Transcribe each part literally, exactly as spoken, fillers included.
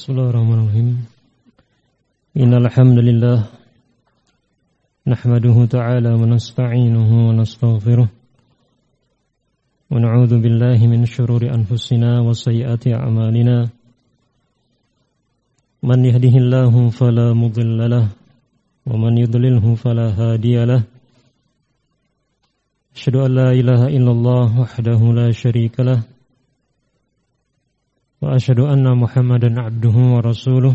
Bismillahirrahmanirrahim. Innal hamdalillah nahmaduhu ta'ala wa nasta'inuhu wa nastaghfiruh wa na'udzu billahi min shururi anfusina wa sayyiati a'malina. Man yahdihillahu fala mudilla lahu wa man yudlilhu fala hadiya lahu. Asyhadu an la ilaha illallah wahdahu la syarika lahu wa asyhadu anna Muhammadan abduhu wa rasuluh.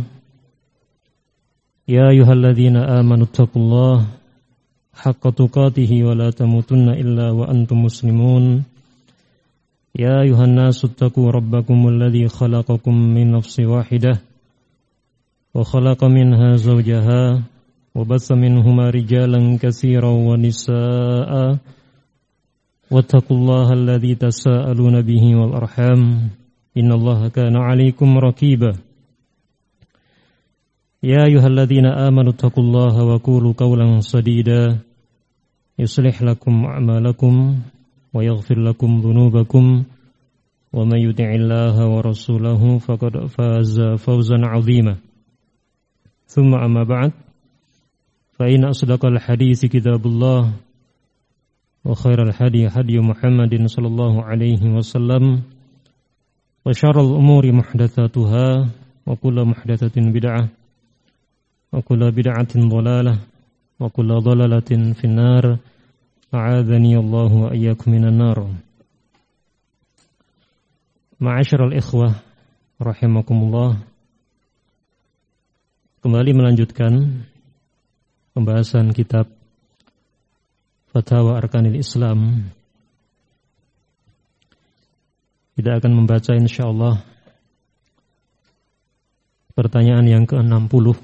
Ya ayyuhalladzina amanu taqullaha haqqa tuqatih wa la tamutunna illa wa antum muslimun. Ya ayyuhan nasu taqu rabbakumul ladzi khalaqakum min nafsin wahidah wa khalaqa minha zawjaha wa bassa minhuma rijalan katsiran wa nisaa'a wattaqullaha alladzi tasaaluna bihi wal arham. Innallaha kana 'alaikum raqiba. Ya ayyuhalladzina amanu taqullaha wa qulu qawlan sadida yuslih lakum a'malakum wa yaghfir lakum dhunubakum wa may yuti'illaha wa rasulahu faqad faza fawzan 'azima. Tsumma amma ba'd, fa inna asdaqal haditsi kitabullah wa khairal hadi hadi Muhammadin sallallahu alaihi wasallam wa syarrul umuri muhdatsatuha wa kullu muhdatsatin bid'ah wa kullu bid'atin dhalalah wa kullu dhalalatin finnar. A'adzani Allahu wa iyyakum minan nar. Ma'asyiral ikhwah rahimakumullah. Kembali melanjutkan pembahasan kitab Fatawa Arkanil Islam. Kita akan membaca insyaallah pertanyaan yang ke enam puluh.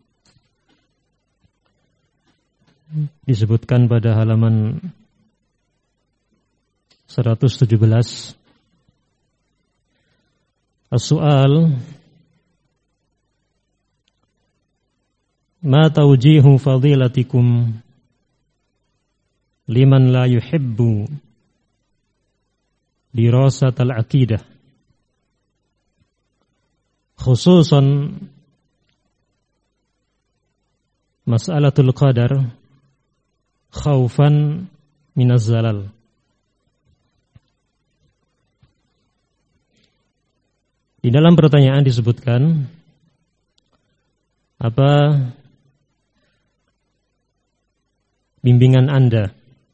Disebutkan pada halaman seratus tujuh belas. As-su'al: ma tawjihu fadilatikum liman la yuhibbu dirasat al-aqidah, khususan mas'alatul qadar khaufan minaz zalal. Di dalam pertanyaan disebutkan apa bimbingan Anda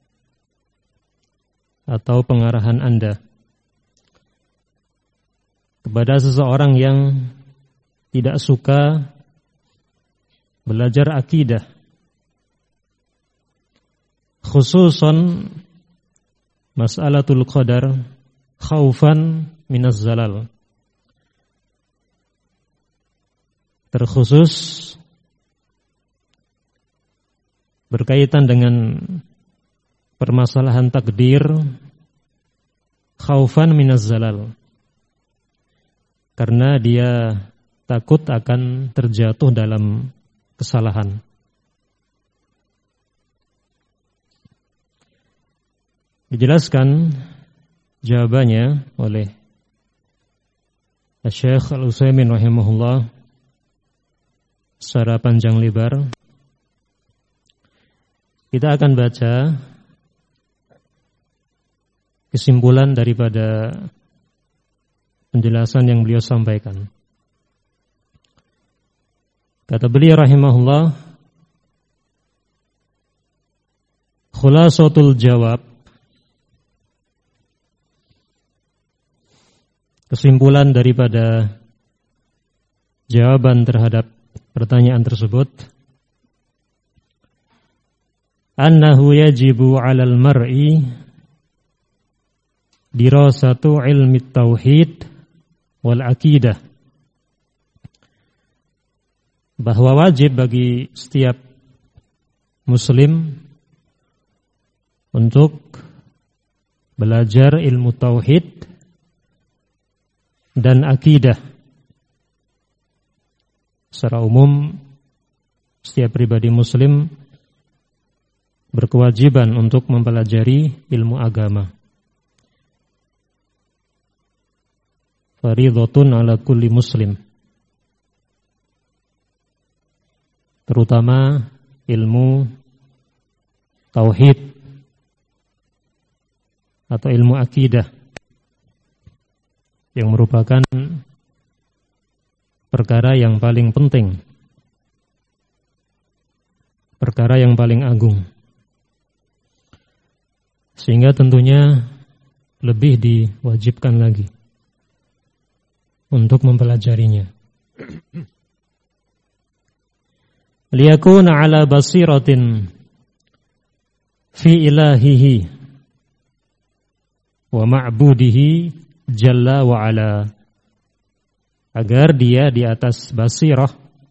atau pengarahan Anda kepada seseorang yang tidak suka belajar akidah, khususan mas'alatul qadar khaufan minaz zalal, terkhusus berkaitan dengan permasalahan takdir khaufan minaz zalal, karena dia takut akan terjatuh dalam kesalahan. Dijelaskan jawabannya oleh Syekh Al-Utsaimin rahimahullah secara panjang lebar. Kita akan baca kesimpulan daripada penjelasan yang beliau sampaikan. Kata beliau rahimahullah, khulasatul jawab, kesimpulan daripada jawaban terhadap pertanyaan tersebut, annahu yajibu 'alal mar'i dirasatu ilmi tauhid wal aqidah, bahwa wajib bagi setiap muslim untuk belajar ilmu tauhid dan akidah. Secara umum setiap pribadi muslim berkewajiban untuk mempelajari ilmu agama. Fardhatun ala kulli muslim. terutama ilmu tauhid atau ilmu akidah yang merupakan perkara yang paling penting, perkara yang paling agung, sehingga tentunya lebih diwajibkan lagi untuk mempelajarinya. Liyakuna ala basiratin fi ilahihi wa ma'budihi jalla wa ala, agar dia di atas basirah,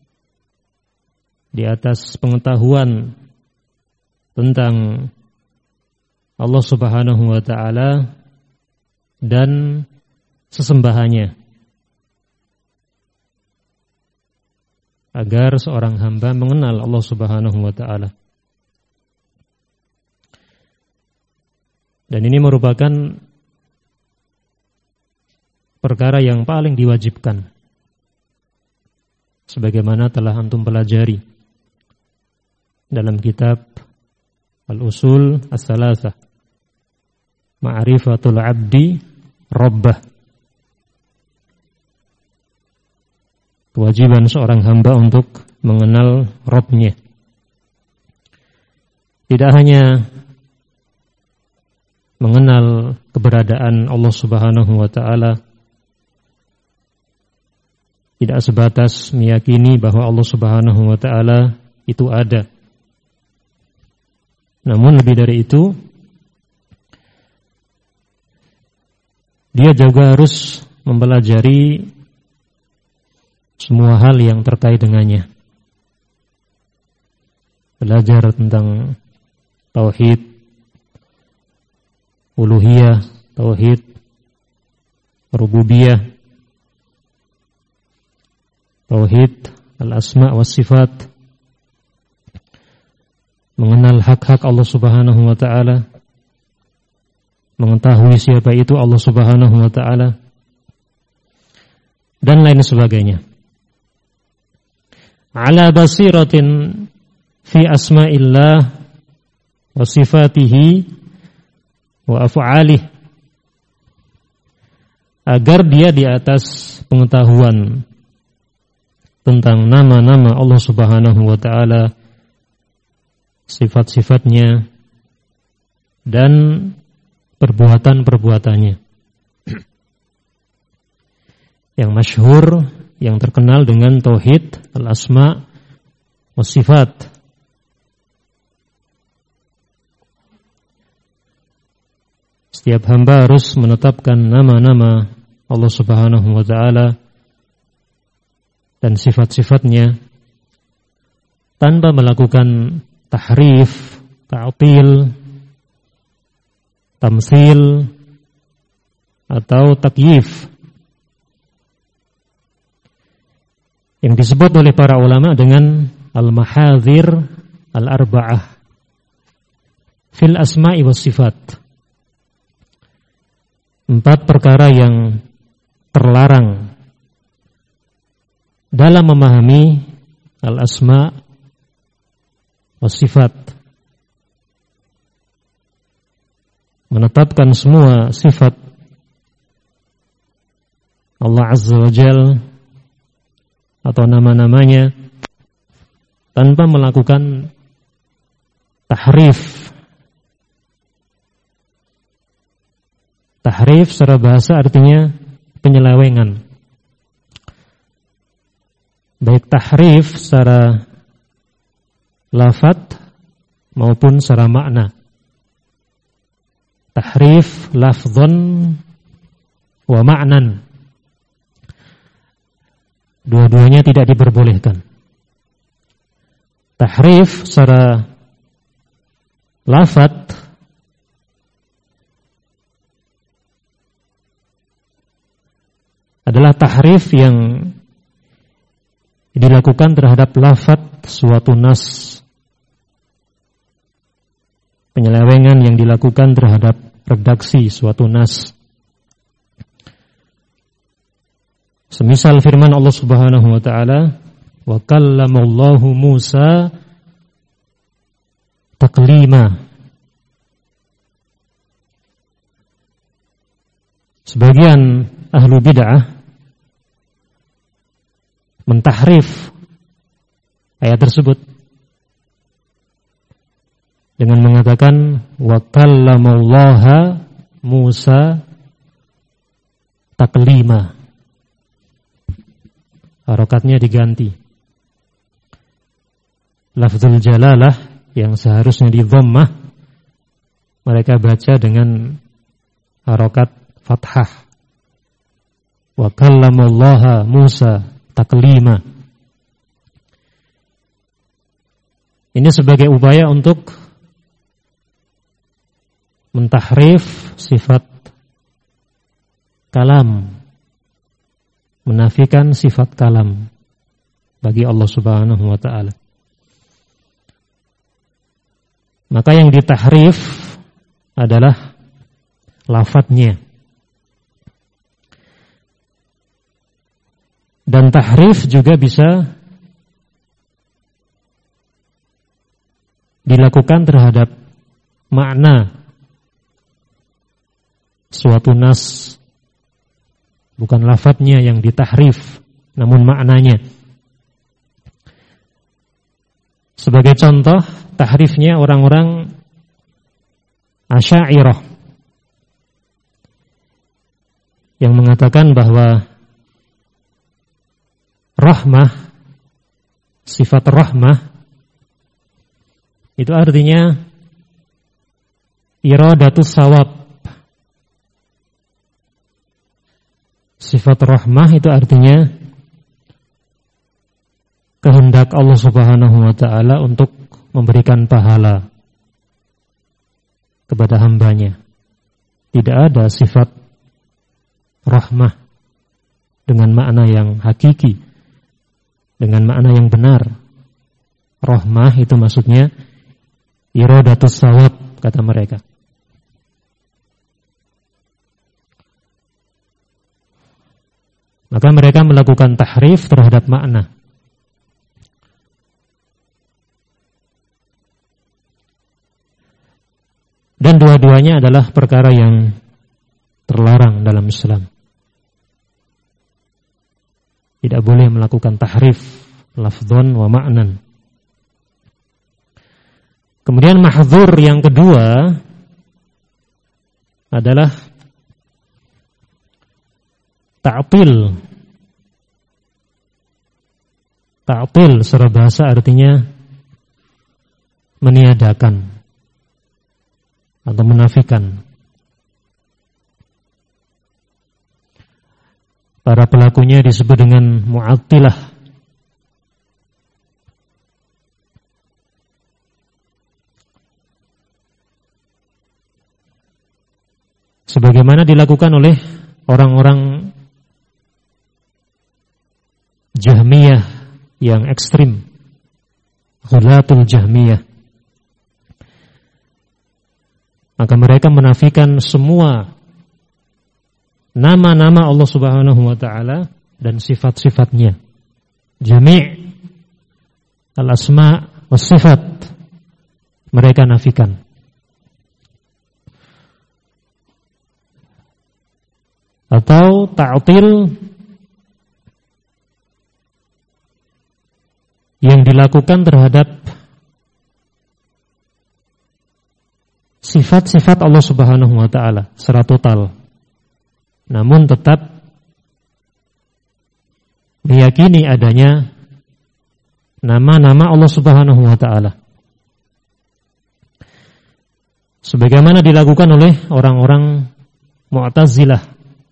di atas pengetahuan tentang Allah Subhanahu wa ta'ala dan sesembahannya, agar seorang hamba mengenal Allah Subhanahu wa ta'ala. Dan ini merupakan perkara yang paling diwajibkan, sebagaimana telah antum pelajari dalam kitab Al-Usul As-Salasah, Ma'rifatul Abdi Rabbah. Kewajiban seorang hamba untuk mengenal Rabb-nya. Tidak hanya mengenal keberadaan Allah Subhanahu wa ta'ala, tidak sebatas meyakini bahwa Allah Subhanahu wa ta'ala itu ada. Namun lebih dari itu, dia juga harus mempelajari semua hal yang terkait dengannya. Belajar tentang tauhid uluhiyah, tauhid rububiyah, tauhid al-asma' was sifat, mengenal hak-hak Allah Subhanahu wa ta'ala, mengetahui siapa itu Allah Subhanahu wa ta'ala, dan lain sebagainya. Ala basiratin fi asma'illah wa sifatihi wa af'alih, agar dia di atas pengetahuan tentang nama-nama Allah Subhanahu wa ta'ala, sifat-sifatnya, dan perbuatan-perbuatannya yang masyhur, yang terkenal dengan tauhid al-asma' was sifat. Setiap hamba harus menetapkan nama-nama Allah Subhanahu wa ta'ala dan sifat-sifatnya tanpa melakukan tahrif, ta'til, tamtsil, atau takyif, yang disebut oleh para ulama dengan al-mahadzir al-arba'ah fil asma'i was sifat. Empat perkara yang terlarang dalam memahami al-asma' was sifat. Menetapkan semua sifat Allah Azza wa Jal atau nama-namanya tanpa melakukan tahrif. Tahrif secara bahasa artinya penyelewengan. Baik tahrif secara lafadz maupun secara makna. Tahrif lafdzan wa ma'nan, dua-duanya tidak diperbolehkan. Tahrif secara lafadz adalah tahrif yang dilakukan terhadap lafadz suatu nas, penyelewengan yang dilakukan terhadap redaksi suatu nas. Semisal firman Allah Subhanahu wa ta'ala, wa kallamallahu Musa taklima. Sebagian ahlu bid'ah mentahrif ayat tersebut dengan mengatakan wa kallamallaha Musa taklima. Harokatnya diganti. Lafzul jalalah yang seharusnya di dhammah mereka baca dengan harokat fathah. Wa kallamallaha Musa taklima. Ini sebagai upaya untuk mentahrif sifat kalam, menafikan sifat kalam bagi Allah Subhanahu wa taala. Maka yang ditahrif adalah lafadznya. Dan tahrif juga bisa dilakukan terhadap makna suatu nas. Bukan lafadznya yang ditahrif, namun maknanya. Sebagai contoh, tahrifnya orang-orang Asy'ariyah yang mengatakan bahwa rahmah, sifat rahmah itu artinya iradatus shawab. Sifat rahmah itu artinya kehendak Allah Subhanahu wa taala untuk memberikan pahala kepada hambanya. Tidak ada sifat rahmah dengan makna yang hakiki, dengan makna yang benar. Rahmah itu maksudnya iradatus shawab, kata mereka. Maka mereka melakukan tahrif terhadap makna. Dan dua-duanya adalah perkara yang terlarang dalam Islam. Tidak boleh melakukan tahrif lafdzon wa ma'nan. Kemudian mahdzur yang kedua adalah ta'til. Ta'til secara bahasa artinya meniadakan atau menafikan. Para pelakunya disebut dengan mu'attilah. Sebagaimana dilakukan oleh orang-orang Jahmiyah yang ekstrim, Ghulatul Jahmiyah. Maka mereka menafikan semua nama-nama Allah Subhanahu wa taala dan sifat-sifatnya. Jami' al-asma' was sifat mereka nafikan. Atau ta'til yang dilakukan terhadap sifat-sifat Allah Subhanahu wa taala secara total. Namun tetap meyakini adanya nama-nama Allah Subhanahu wa taala. Sebagaimana dilakukan oleh orang-orang Mu'tazilah.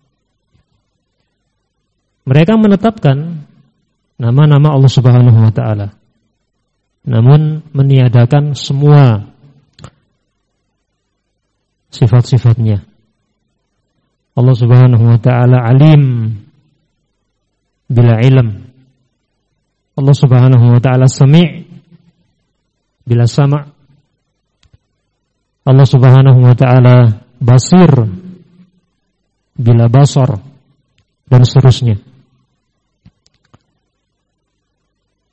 Mereka menetapkan nama-nama Allah Subhanahu wa taala, namun meniadakan semua sifat-sifatnya. Allah Subhanahu wa taala alim bila ilm. Allah Subhanahu wa taala sami' bila sama'. Allah Subhanahu wa taala basir bila basar, dan seterusnya.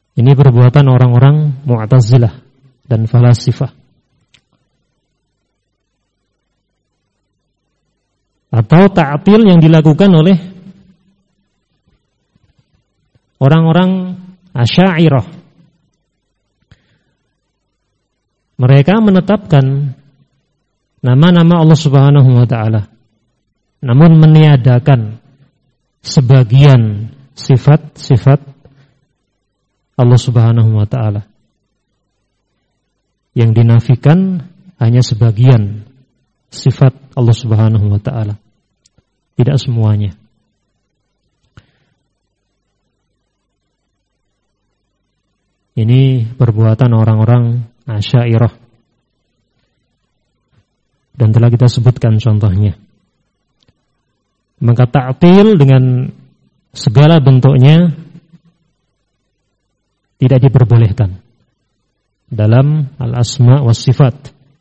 Ini perbuatan orang-orang Mu'tazilah dan falasifah. Atau ta'til yang dilakukan oleh orang-orang Asy'ariyah. Mereka menetapkan nama-nama Allah Subhanahu wa taala, namun meniadakan sebagian sifat-sifat Allah Subhanahu wa taala. Yang dinafikan hanya sebagian sifat Allah Subhanahu wa taala, tidak semuanya. Ini perbuatan orang-orang Asy'ariyah, dan telah kita sebutkan contohnya. Maka ta'til dengan segala bentuknya tidak diperbolehkan dalam al-asma was sifat.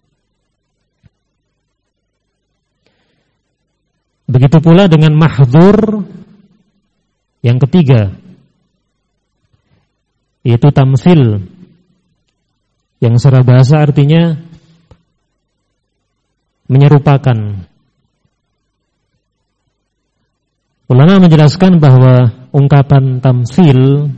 Begitu pula dengan mahdzur yang ketiga, yaitu tamtsil, yang secara bahasa artinya menyerupakan. Ulama menjelaskan bahwa ungkapan tamtsil,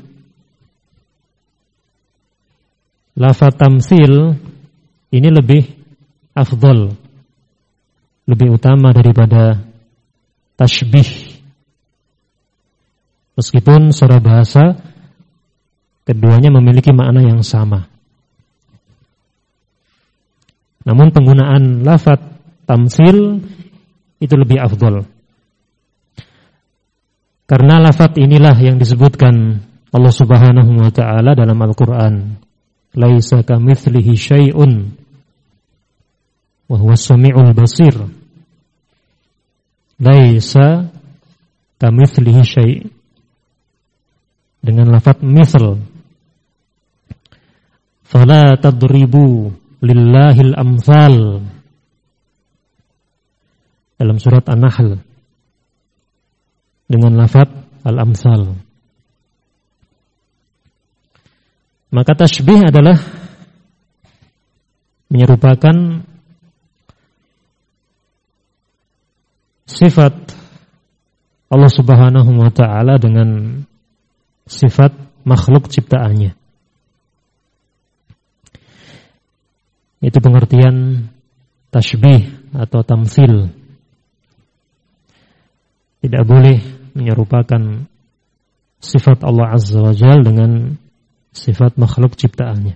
lafaz tamtsil ini lebih afdal, lebih utama daripada tashbih. Meskipun secara bahasa keduanya memiliki makna yang sama, namun penggunaan lafaz tamtsil itu lebih afdal. Karena lafaz inilah yang disebutkan Allah Subhanahu wa taala dalam Al-Qur'an, laisa kamitslihi syai'un wa huwas samiul basir. Laisa kamitslihi syai', dengan lafaz misl. Fala tadribu lillahil amsal, dalam surat An-Nahl dengan lafaz al-amsal. Maka tasybih adalah menyerupakan sifat Allah Subhanahu wa taala dengan sifat makhluk ciptaannya. Itu pengertian tasybih atau tamtsil. Tidak boleh menyerupakan sifat Allah Azza wa Jalla dengan sifat makhluk ciptaannya.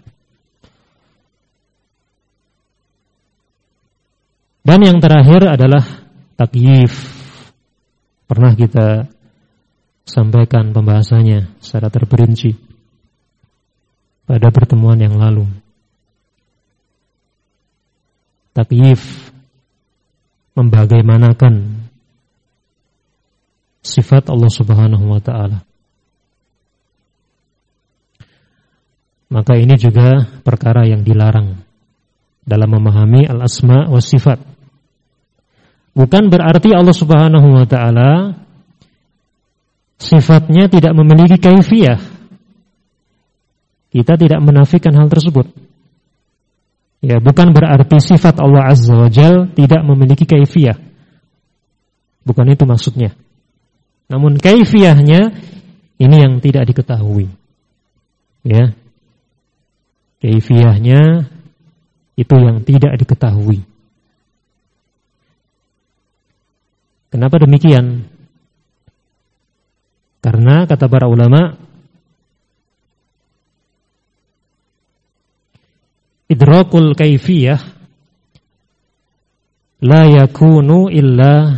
Dan yang terakhir adalah takyif. Pernah kita sampaikan pembahasannya secara terperinci pada pertemuan yang lalu. Takyif, membagaimanakan sifat Allah Subhanahu wa taala. Maka ini juga perkara yang dilarang dalam memahami al-asma wa sifat. Bukan berarti Allah Subhanahu wa taala sifatnya tidak memiliki kaifiyah. Kita tidak menafikan hal tersebut. Ya, bukan berarti sifat Allah Azza wa Jalla tidak memiliki kaifiyah. Bukan itu maksudnya. Namun kaifiyahnya ini yang tidak diketahui. Ya. Kaifiyahnya itu yang tidak diketahui. Kenapa demikian? Karena kata para ulama, idrakul kaifiyah la yakunu illa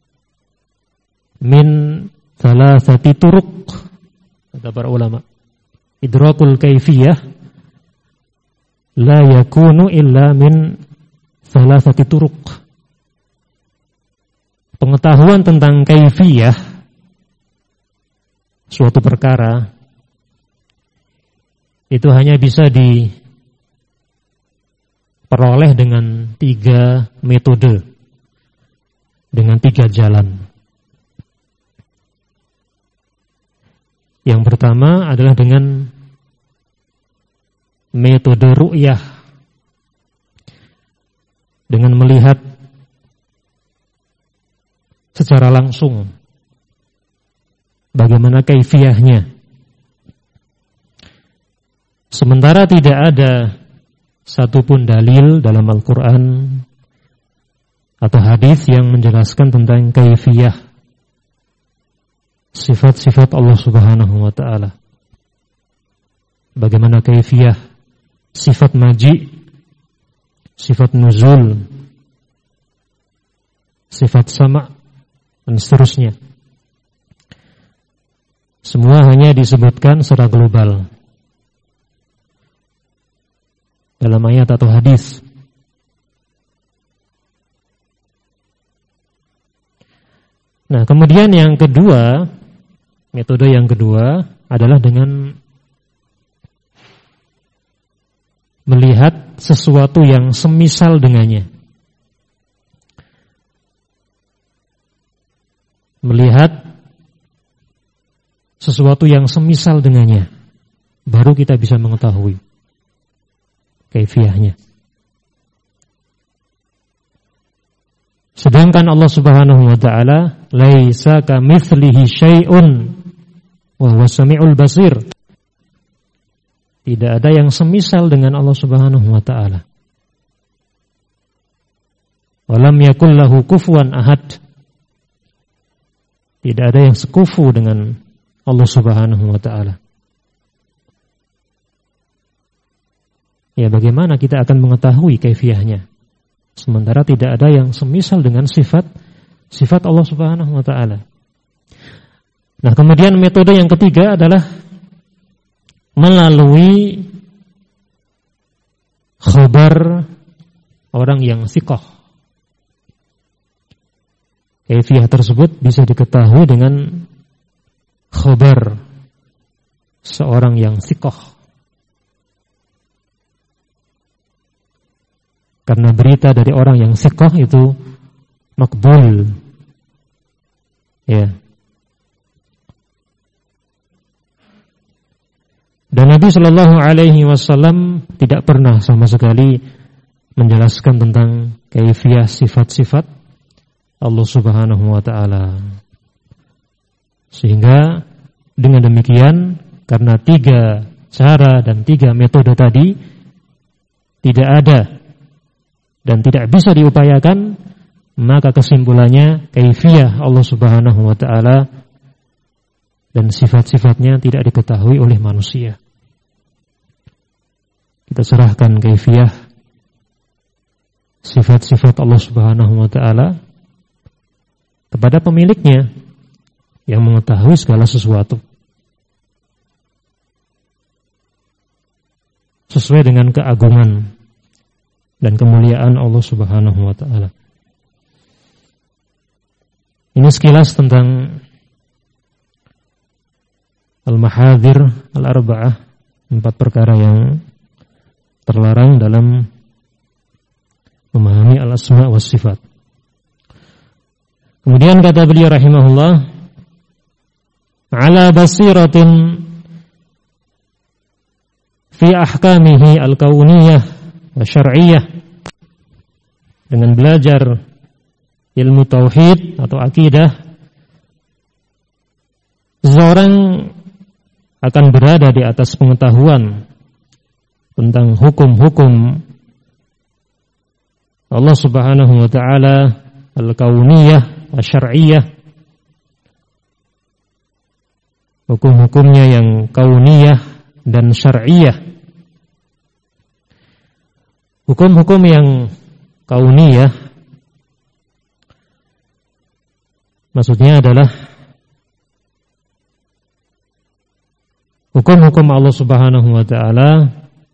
min thalathati turuq. Kata para ulama, idrakul kaifiyah la yakunu illa min thalathati turuq. Pengetahuan tentang kaifiyah suatu perkara itu hanya bisa diperoleh dengan tiga metode, dengan tiga jalan. Yang pertama adalah dengan metode ru'yah, dengan melihat secara langsung bagaimana kaifiyahnya. Sementara tidak ada satupun dalil dalam Al-Quran atau hadis yang menjelaskan tentang kaifiyah sifat-sifat Allah Subhanahu wa ta'ala. Bagaimana kaifiyah sifat maji, sifat nuzul, sifat sama, dan seterusnya. Semua hanya disebutkan secara global dalam ayat atau hadis. Nah, kemudian yang kedua, metode yang kedua adalah dengan melihat sesuatu yang semisal dengannya. Melihat sesuatu yang semisal dengannya, baru kita bisa mengetahui kaifiyahnya. Sedangkan Allah Subhanahu wa ta'ala laisa kamitslihi syai'un wa huwas samiul basir. Tidak ada yang semisal dengan Allah Subhanahu wa ta'ala. Walam yakul lahu kufuwan ahad. Tidak ada yang sekufu dengan Allah Subhanahu wa ta'ala. Ya, bagaimana kita akan mengetahui kaifiyahnya sementara tidak ada yang semisal dengan sifat sifat Allah Subhanahu wa ta'ala. Nah, kemudian metode yang ketiga adalah melalui khabar orang yang thiqah. Kaifiyah tersebut bisa diketahui dengan khabar seorang yang thiqah. Karena berita dari orang yang thiqah itu makbul. Ya. Dan Nabi Shallallahu Alaihi Wasallam tidak pernah sama sekali menjelaskan tentang kaifiyah sifat-sifat Allah Subhanahu Wa Taala. Sehingga dengan demikian, karena tiga cara dan tiga metode tadi tidak ada dan tidak bisa diupayakan, maka kesimpulannya kaifiyah Allah Subhanahu wa ta'ala dan sifat-sifatnya tidak diketahui oleh manusia. Kita serahkan kaifiyah sifat-sifat Allah Subhanahu wa ta'ala kepada pemiliknya yang mengetahui segala sesuatu sesuai dengan keagungan dan kemuliaan Allah Subhanahu wa ta'ala. Ini sekilas tentang al-mahadhir al-arba'ah, empat perkara yang terlarang dalam memahami al-asma' was sifat. Kemudian kata beliau rahimahullah, ala basiratin fi ahkamihi al-kauniyah syar'iyyah, dengan belajar ilmu tauhid atau akidah, seseorang akan berada di atas pengetahuan tentang hukum-hukum Allah Subhanahu wa ta'ala al-kauniyah syar'iyyah, hukum-hukumnya yang kauniyah dan syar'iyyah. Hukum-hukum yang kauniyah maksudnya adalah hukum-hukum Allah Subhanahu wa ta'ala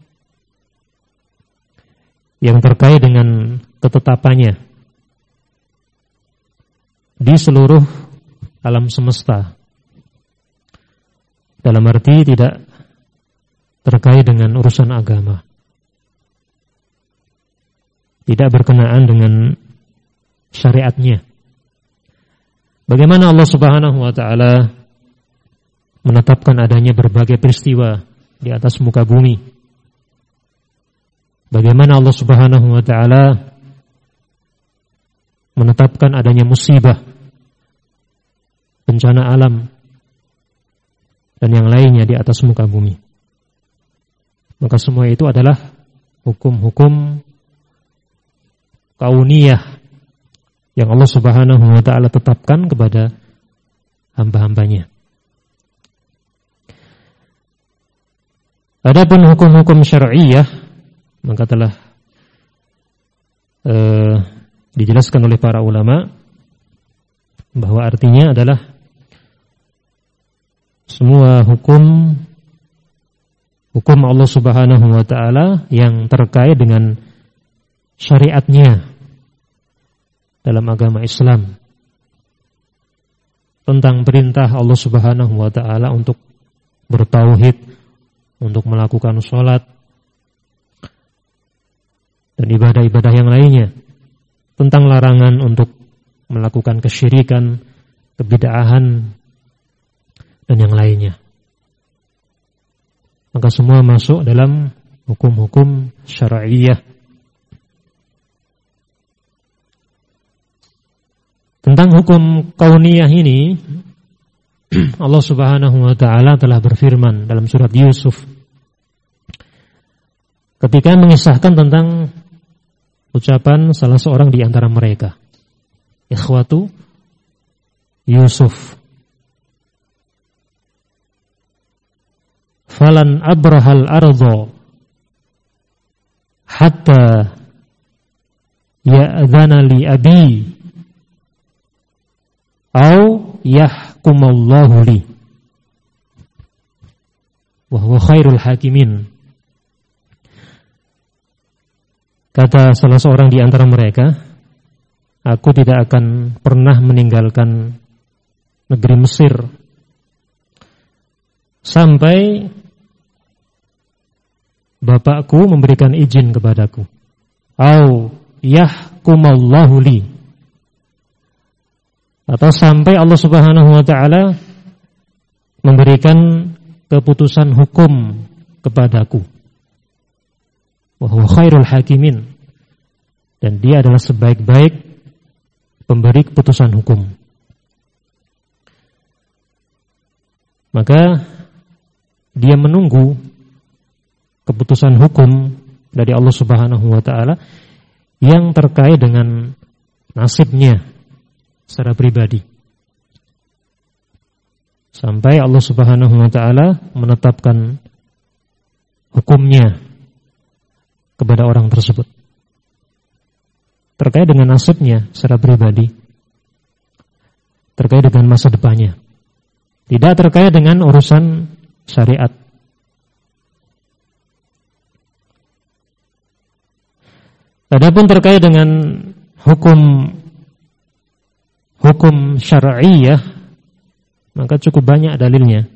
yang terkait dengan ketetapannya di seluruh alam semesta. Dalam arti tidak terkait dengan urusan agama, tidak berkenaan dengan syariatnya. Bagaimana Allah Subhanahu wa ta'ala menetapkan adanya berbagai peristiwa di atas muka bumi, bagaimana Allah Subhanahu wa taala menetapkan adanya musibah, bencana alam, dan yang lainnya di atas muka bumi. Maka semua itu adalah hukum-hukum kauniyah yang Allah Subhanahu wa taala tetapkan kepada hamba-hambanya. Adapun hukum-hukum syar'iyah maka telah eh, dijelaskan oleh para ulama bahwa artinya adalah semua hukum hukum Allah Subhanahu wa taala yang terkait dengan syariatnya dalam agama Islam, tentang perintah Allah Subhanahu wa taala untuk bertauhid, untuk melakukan sholat dan ibadah-ibadah yang lainnya, tentang larangan untuk melakukan kesyirikan, kebid'ahan, dan yang lainnya. Maka semua masuk dalam hukum-hukum syar'iyah. Tentang hukum kauniyah ini, Allah Subhanahu wa taala telah berfirman dalam surat Yusuf ketika mengisahkan tentang ucapan salah seorang di antara mereka, ikhwatu Yusuf. Falan abrahal ardo hatta ya'dhana li abi au yahkumallahu li wa huwa khairul hakimin. Kata salah seorang di antara mereka, aku tidak akan pernah meninggalkan negeri Mesir sampai bapakku memberikan izin kepadaku, au yahkumallahu li, atau sampai Allah Subhanahu wa taala memberikan keputusan hukum kepadaku. Wa huwa khairul hakimin, dan dia adalah sebaik-baik pemberi keputusan hukum. Maka dia menunggu keputusan hukum dari Allah Subhanahu wa taala yang terkait dengan nasibnya secara pribadi, sampai Allah Subhanahu wa taala menetapkan hukumnya kepada orang tersebut terkait dengan nasibnya secara pribadi, terkait dengan masa depannya, tidak terkait dengan urusan syariat. Adapun terkait dengan hukum hukum syar'iyah, maka cukup banyak dalilnya.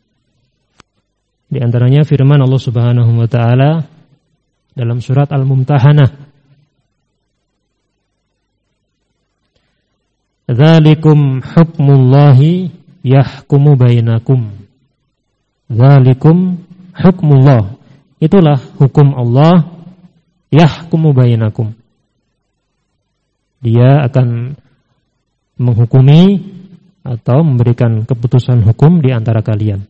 Di antaranya firman Allah Subhanahu wa taala dalam surat Al-Mumtahanah, "Dzalikum hukmullahi yahkumu bainakum." Dzalikum hukmullah. Itulah hukum Allah, yahkumu bainakum. Dia akan menghukumi atau memberikan keputusan hukum di antara kalian.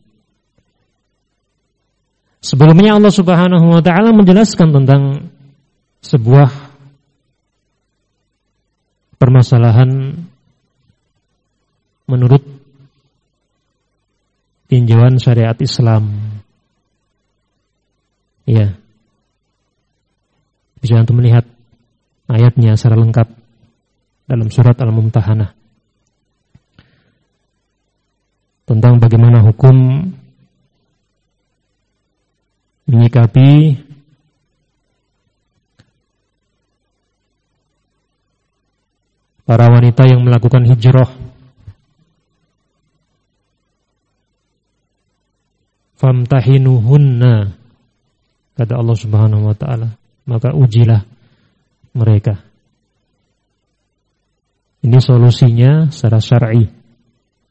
Sebelumnya Allah Subhanahu wa taala menjelaskan tentang sebuah permasalahan menurut tinjauan syariat Islam. Ya. Bisa untuk melihat ayatnya secara lengkap dalam surat Al-Mumtahanah tentang bagaimana hukum menyikapi para wanita yang melakukan hijrah, famtahinuhunna, kata Allah Subhanahu wa taala, maka ujilah mereka. Ini solusinya secara syar'i,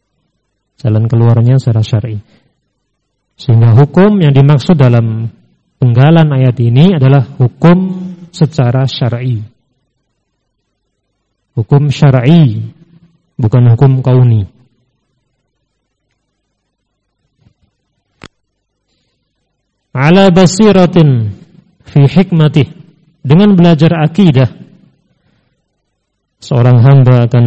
jalan keluarnya secara syar'i. Sehingga hukum yang dimaksud dalam penggalan ayat ini adalah hukum secara syar'i. Hukum syar'i, bukan hukum kauni. Ala basiratin fi hikmatih. Dengan belajar akidah, seorang hamba akan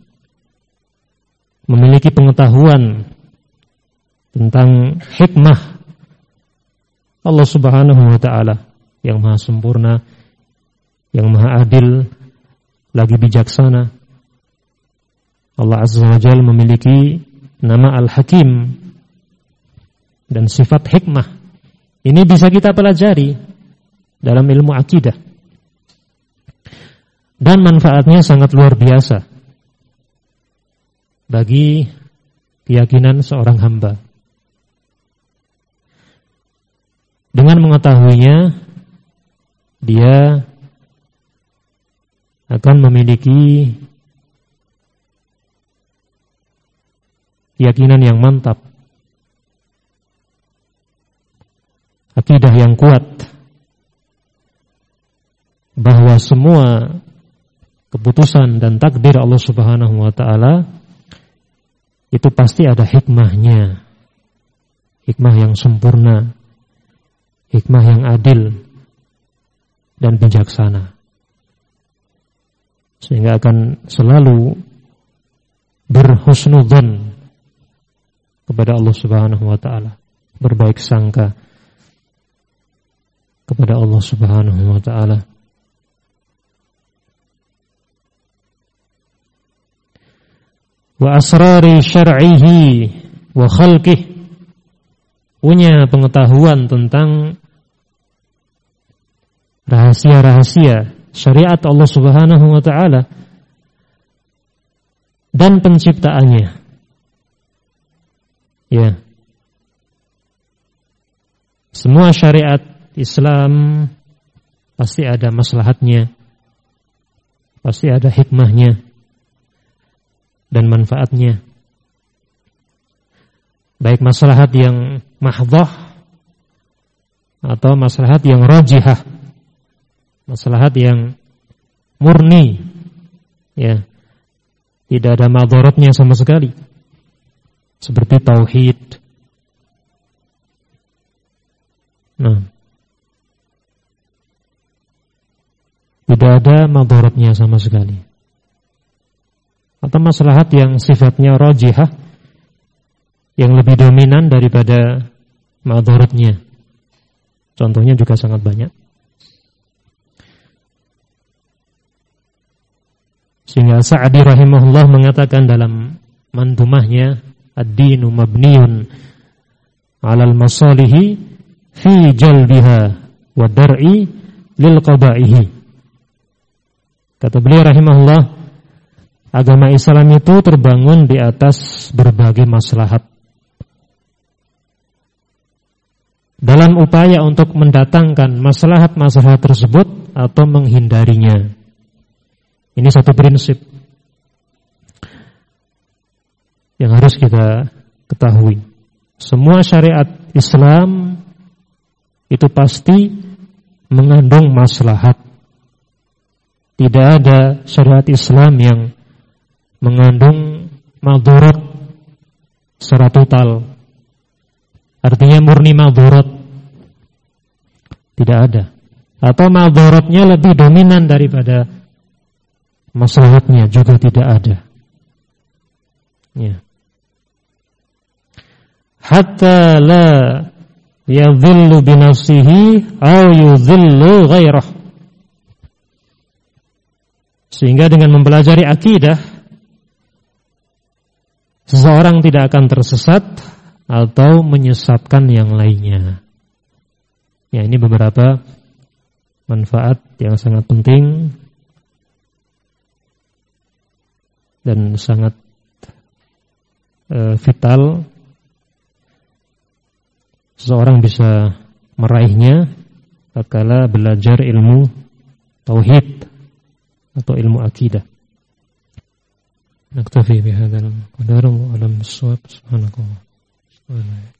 memiliki pengetahuan tentang hikmah Allah Subhanahu wa ta'ala yang maha sempurna, yang maha adil, lagi bijaksana. Allah Azza wa Jalla memiliki nama Al-Hakim dan sifat hikmah. Ini bisa kita pelajari dalam ilmu akidah. Dan manfaatnya sangat luar biasa bagi keyakinan seorang hamba. Dengan mengetahuinya, dia akan memiliki keyakinan yang mantap, akidah yang kuat, bahwa semua keputusan dan takdir Allah Subhanahu wa ta'ala itu pasti ada hikmahnya, hikmah yang sempurna, hikmah yang adil dan bijaksana, sehingga akan selalu berhusnudzon kepada Allah Subhanahu wa ta'ala, berbaik sangka kepada Allah Subhanahu wa ta'ala. Wa asrari syar'ihi wa khalqih, punya pengetahuan tentang rahasia-rahasia syariat Allah Subhanahu wa ta'ala dan penciptaannya. Ya. Semua syariat Islam pasti ada maslahatnya, pasti ada hikmahnya dan manfaatnya. Baik maslahat yang mahdhah atau maslahat yang rajihah, maslahat yang murni, ya, tidak ada madaratnya sama sekali, seperti tauhid. Nah, tidak ada madaratnya sama sekali. Atau maslahat yang sifatnya rajihah, yang lebih dominan daripada madaratnya. Contohnya juga sangat banyak. Sehingga Sa'di rahimahullah mengatakan dalam mandumahnya, ad-dinu mabniyun 'alal masalihi fi jalbiha wa dar'i lil qada'ihi. Kata beliau rahimahullah, agama Islam itu terbangun di atas berbagai maslahat. Dalam upaya untuk mendatangkan maslahat-maslahat tersebut atau menghindarinya. Ini satu prinsip yang harus kita ketahui. Semua syariat Islam itu pasti mengandung maslahat. Tidak ada syariat Islam yang mengandung madharat secara total, artinya murni madharat. Tidak ada. Atau madharatnya lebih dominan daripada maslahatnya, juga tidak ada. Ya. Hatta la yadhillu binafsihi aw yudhillu ghairah. Sehingga dengan mempelajari akidah, seseorang tidak akan tersesat atau menyesatkan yang lainnya. Ya, ini beberapa manfaat yang sangat penting dan sangat uh, vital. Seseorang bisa meraihnya tatkala belajar ilmu tauhid atau ilmu akidah. نكتفي بهذا القدر وأعلم الصواب. سبحانك اللهم وبحمدك.